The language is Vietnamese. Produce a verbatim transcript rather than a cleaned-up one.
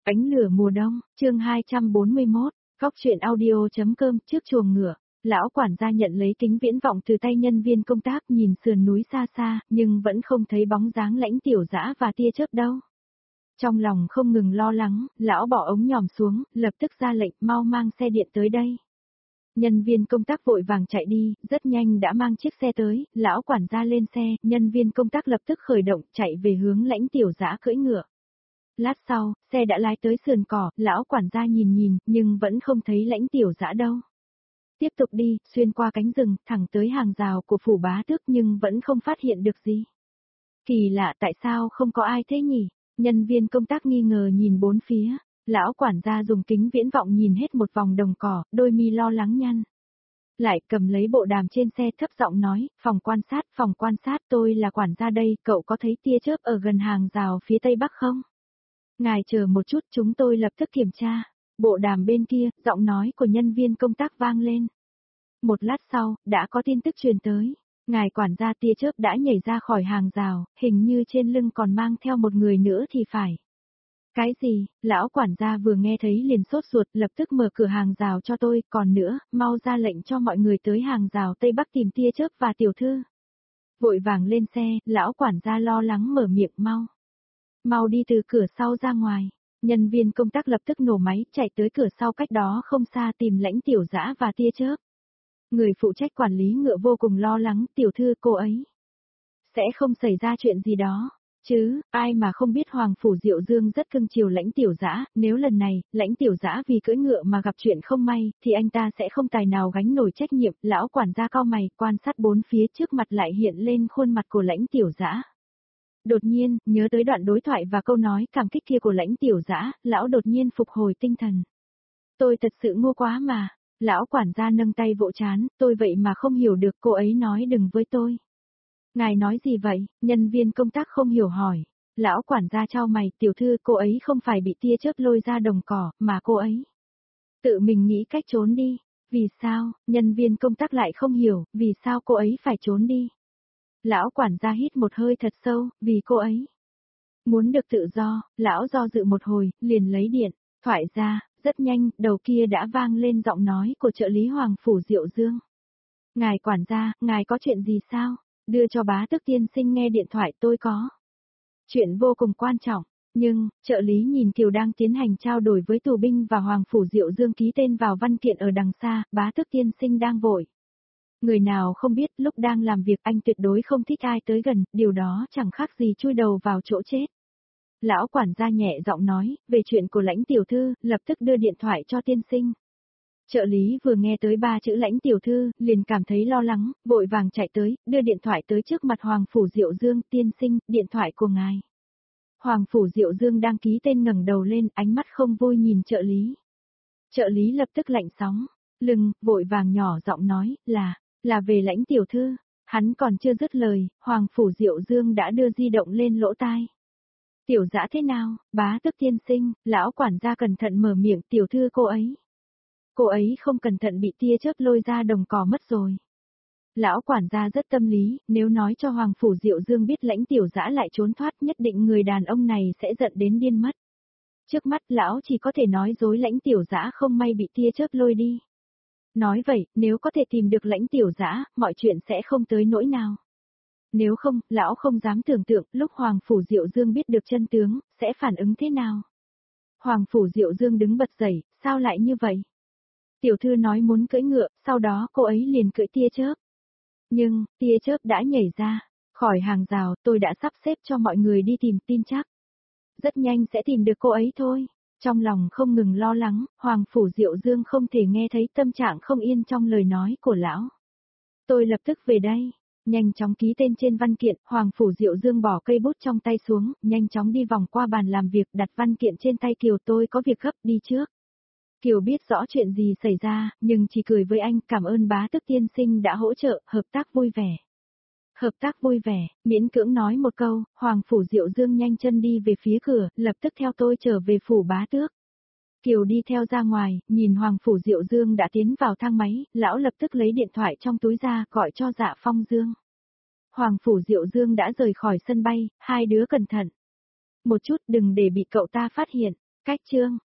Ánh lửa mùa đông, chương hai trăm bốn mươi mốt, góc truyện audio.com trước chuồng ngựa. Lão quản gia nhận lấy kính viễn vọng từ tay nhân viên công tác, nhìn sườn núi xa xa, nhưng vẫn không thấy bóng dáng Lãnh Tiểu Dã và tia chớp đâu. Trong lòng không ngừng lo lắng, lão bỏ ống nhòm xuống, lập tức ra lệnh mau mang xe điện tới đây. Nhân viên công tác vội vàng chạy đi, rất nhanh đã mang chiếc xe tới, lão quản gia lên xe, nhân viên công tác lập tức khởi động, chạy về hướng Lãnh Tiểu Dã cưỡi ngựa. Lát sau, xe đã lái tới sườn cỏ, lão quản gia nhìn nhìn, nhưng vẫn không thấy Lãnh Tiểu Dã đâu. Tiếp tục đi, xuyên qua cánh rừng, thẳng tới hàng rào của phủ bá tước nhưng vẫn không phát hiện được gì. Kỳ lạ, tại sao không có ai thế nhỉ? Nhân viên công tác nghi ngờ nhìn bốn phía, lão quản gia dùng kính viễn vọng nhìn hết một vòng đồng cỏ, đôi mi lo lắng nhăn. Lại cầm lấy bộ đàm trên xe thấp giọng nói, phòng quan sát, phòng quan sát, tôi là quản gia đây, cậu có thấy tia chớp ở gần hàng rào phía tây bắc không? Ngài chờ một chút, chúng tôi lập tức kiểm tra. Bộ đàm bên kia, giọng nói của nhân viên công tác vang lên. Một lát sau, đã có tin tức truyền tới. Ngài quản gia, tia chớp đã nhảy ra khỏi hàng rào, hình như trên lưng còn mang theo một người nữa thì phải. Cái gì? Lão quản gia vừa nghe thấy liền sốt ruột, lập tức mở cửa hàng rào cho tôi, còn nữa, mau ra lệnh cho mọi người tới hàng rào tây bắc tìm tia chớp và tiểu thư. Vội vàng lên xe, lão quản gia lo lắng mở miệng mau. Mau đi từ cửa sau ra ngoài. Nhân viên công tác lập tức nổ máy, chạy tới cửa sau cách đó không xa tìm Lãnh Tiểu Dã và tia chớp. Người phụ trách quản lý ngựa vô cùng lo lắng, tiểu thư cô ấy. Sẽ không xảy ra chuyện gì đó, chứ, ai mà không biết Hoàng Phủ Diệu Dương rất cưng chiều Lãnh Tiểu Dã, nếu lần này, Lãnh Tiểu Dã vì cưỡi ngựa mà gặp chuyện không may, thì anh ta sẽ không tài nào gánh nổi trách nhiệm. Lão quản gia cau mày, quan sát bốn phía trước mặt lại hiện lên khuôn mặt của Lãnh Tiểu Dã. Đột nhiên, nhớ tới đoạn đối thoại và câu nói cảm kích kia của Lãnh Tiểu Dã, lão đột nhiên phục hồi tinh thần. Tôi thật sự ngu quá mà. Lão quản gia nâng tay vỗ trán, tôi vậy mà không hiểu được, cô ấy nói đừng với tôi. Ngài nói gì vậy? Nhân viên công tác không hiểu hỏi. Lão quản gia chau mày, tiểu thư, cô ấy không phải bị tia chớp lôi ra đồng cỏ, mà cô ấy tự mình nghĩ cách trốn đi. Vì sao? Nhân viên công tác lại không hiểu, vì sao cô ấy phải trốn đi? Lão quản gia hít một hơi thật sâu, vì cô ấy muốn được tự do. Lão do dự một hồi, liền lấy điện thoại ra. Rất nhanh, đầu kia đã vang lên giọng nói của trợ lý Hoàng Phủ Diệu Dương. Ngài quản gia, ngài có chuyện gì sao? Đưa cho bá tước tiên sinh nghe điện thoại, tôi có chuyện vô cùng quan trọng. Nhưng, trợ lý nhìn Kiều đang tiến hành trao đổi với tù binh và Hoàng Phủ Diệu Dương ký tên vào văn kiện ở đằng xa, bá tước tiên sinh đang vội. Người nào không biết, lúc đang làm việc anh tuyệt đối không thích ai tới gần, điều đó chẳng khác gì chui đầu vào chỗ chết. Lão quản gia nhẹ giọng nói, về chuyện của Lãnh tiểu thư, lập tức đưa điện thoại cho tiên sinh. Trợ lý vừa nghe tới ba chữ Lãnh tiểu thư, liền cảm thấy lo lắng, vội vàng chạy tới, đưa điện thoại tới trước mặt Hoàng Phủ Diệu Dương, tiên sinh, điện thoại của ngài. Hoàng Phủ Diệu Dương đang ký tên ngẩng đầu lên, ánh mắt không vui nhìn trợ lý. Trợ lý lập tức lạnh sóng, lưng, vội vàng nhỏ giọng nói, là, là về Lãnh tiểu thư. Hắn còn chưa dứt lời, Hoàng Phủ Diệu Dương đã đưa di động lên lỗ tai. Tiểu Dã thế nào? Bá tước tiên sinh, lão quản gia cẩn thận mở miệng, tiểu thư cô ấy. Cô ấy không cẩn thận bị tia chớp lôi ra đồng cỏ mất rồi. Lão quản gia rất tâm lý, nếu nói cho Hoàng Phủ Diệu Dương biết Lãnh Tiểu Dã lại trốn thoát, nhất định người đàn ông này sẽ giận đến điên mất. Trước mắt lão chỉ có thể nói dối Lãnh Tiểu Dã không may bị tia chớp lôi đi. Nói vậy, nếu có thể tìm được Lãnh Tiểu Dã, mọi chuyện sẽ không tới nỗi nào. Nếu không, lão không dám tưởng tượng, lúc Hoàng Phủ Diệu Dương biết được chân tướng, sẽ phản ứng thế nào. Hoàng Phủ Diệu Dương đứng bật dậy, sao lại như vậy? Tiểu thư nói muốn cưỡi ngựa, sau đó cô ấy liền cưỡi tia chớp. Nhưng, tia chớp đã nhảy ra, khỏi hàng rào, tôi đã sắp xếp cho mọi người đi tìm, tin chắc. Rất nhanh sẽ tìm được cô ấy thôi. Trong lòng không ngừng lo lắng, Hoàng Phủ Diệu Dương không thể nghe thấy tâm trạng không yên trong lời nói của lão. Tôi lập tức về đây. Nhanh chóng ký tên trên văn kiện, Hoàng Phủ Diệu Dương bỏ cây bút trong tay xuống, nhanh chóng đi vòng qua bàn làm việc, đặt văn kiện trên tay Kiều, tôi có việc gấp, đi trước. Kiều biết rõ chuyện gì xảy ra, nhưng chỉ cười với anh, cảm ơn bá tước tiên sinh đã hỗ trợ, hợp tác vui vẻ. Hợp tác vui vẻ, miễn cưỡng nói một câu, Hoàng Phủ Diệu Dương nhanh chân đi về phía cửa, lập tức theo tôi trở về phủ bá tước. Kiều đi theo ra ngoài, nhìn Hoàng Phủ Diệu Dương đã tiến vào thang máy, lão lập tức lấy điện thoại trong túi ra, gọi cho Dạ Phong Dương. Hoàng Phủ Diệu Dương đã rời khỏi sân bay, hai đứa cẩn thận. Một chút đừng để bị cậu ta phát hiện. Cách chương